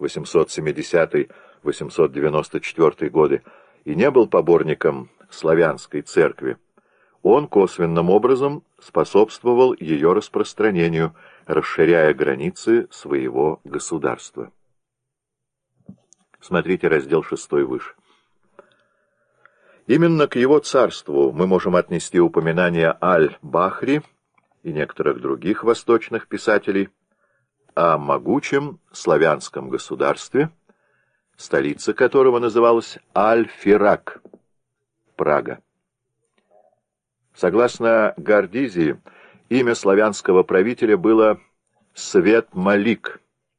870-894 годы, и не был поборником славянской церкви, он косвенным образом способствовал ее распространению, расширяя границы своего государства. Смотрите раздел 6 выше. Именно к его царству мы можем отнести упоминание Аль-Бахри и некоторых других восточных писателей о могучем славянском государстве, столица которого называлась Аль-Фирак, Прага. Согласно Гордизии, имя славянского правителя было Свет-Малик.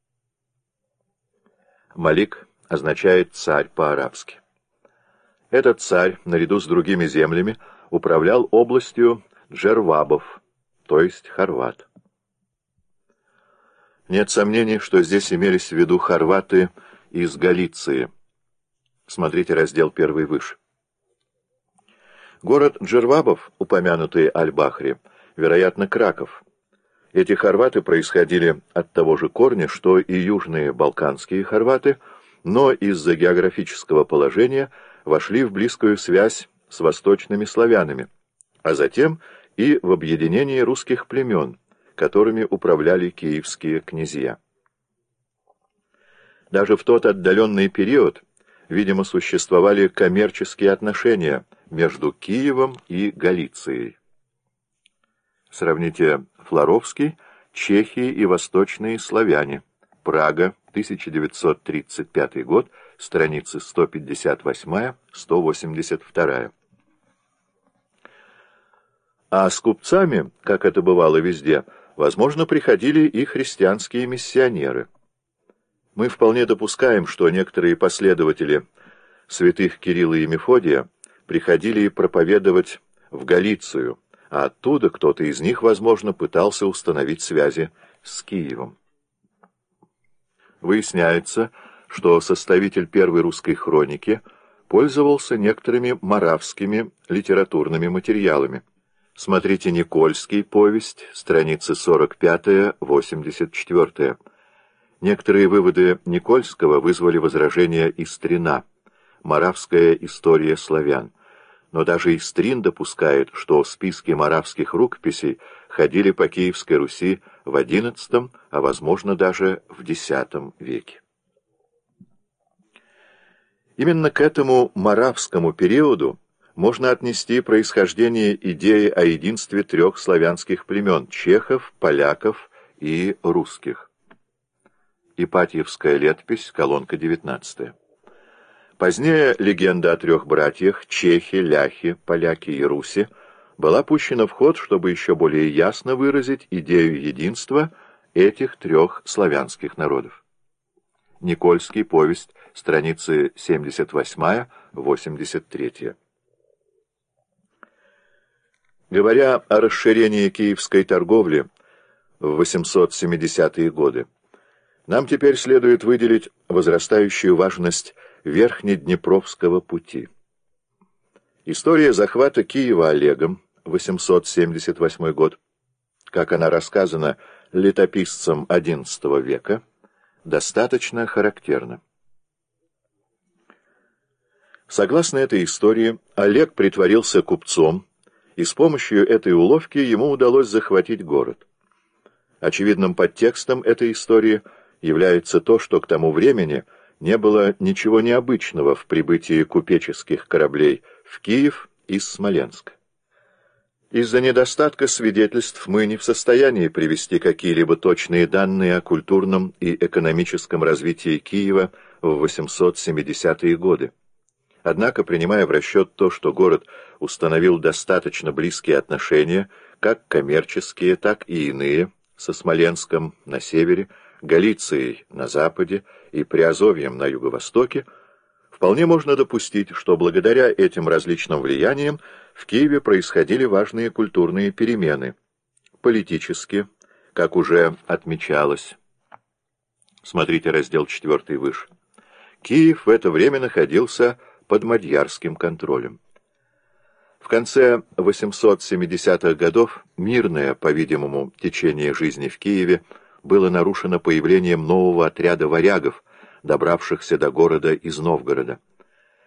Малик означает «царь» по-арабски. Этот царь, наряду с другими землями, управлял областью джервабов, то есть хорват. Нет сомнений, что здесь имелись в виду хорваты из Галиции. Смотрите раздел 1 выше. Город джервабов, упомянутый Аль-Бахри, вероятно, Краков. Эти хорваты происходили от того же корня, что и южные балканские хорваты, но из-за географического положения вошли в близкую связь с восточными славянами, а затем и в объединение русских племен, которыми управляли киевские князья. Даже в тот отдаленный период, видимо, существовали коммерческие отношения между Киевом и Галицией. Сравните Флоровский, Чехии и восточные славяне. Прага, 1935 год, страницы 158-182. А с купцами, как это бывало везде, возможно, приходили и христианские миссионеры. Мы вполне допускаем, что некоторые последователи святых Кирилла и Мефодия приходили проповедовать в Галицию, а оттуда кто-то из них, возможно, пытался установить связи с Киевом. Выясняется, что составитель первой русской хроники пользовался некоторыми моравскими литературными материалами. Смотрите Никольский, повесть, страницы 45-84. Некоторые выводы Никольского вызвали возражения Истрина, «Моравская история славян». Но даже Истрин допускает, что списки моравских рукописей ходили по Киевской Руси в XI, а возможно даже в X веке. Именно к этому моравскому периоду можно отнести происхождение идеи о единстве трех славянских племен – чехов, поляков и русских. Ипатьевская летопись, колонка 19. Позднее легенда о трех братьях – чехи, ляхи, поляки и руси – была пущена в ход, чтобы еще более ясно выразить идею единства этих трех славянских народов. Никольский, повесть, страницы 78-83. Говоря о расширении киевской торговли в 870-е годы, нам теперь следует выделить возрастающую важность Верхнеднепровского пути. История захвата Киева Олегом, 878 год, как она рассказана летописцем XI века, достаточно характерна. Согласно этой истории, Олег притворился купцом, и с помощью этой уловки ему удалось захватить город. Очевидным подтекстом этой истории является то, что к тому времени не было ничего необычного в прибытии купеческих кораблей в Киев из Смоленска. Из-за недостатка свидетельств мы не в состоянии привести какие-либо точные данные о культурном и экономическом развитии Киева в 870-е годы. Однако, принимая в расчет то, что город установил достаточно близкие отношения, как коммерческие, так и иные, со Смоленском на севере, Галицией на западе и Приазовьем на юго-востоке, вполне можно допустить, что благодаря этим различным влияниям в Киеве происходили важные культурные перемены. Политически, как уже отмечалось. Смотрите раздел 4 выше. Киев в это время находился под мадьярским контролем. В конце 870-х годов мирное, по-видимому, течение жизни в Киеве было нарушено появлением нового отряда варягов, добравшихся до города из Новгорода.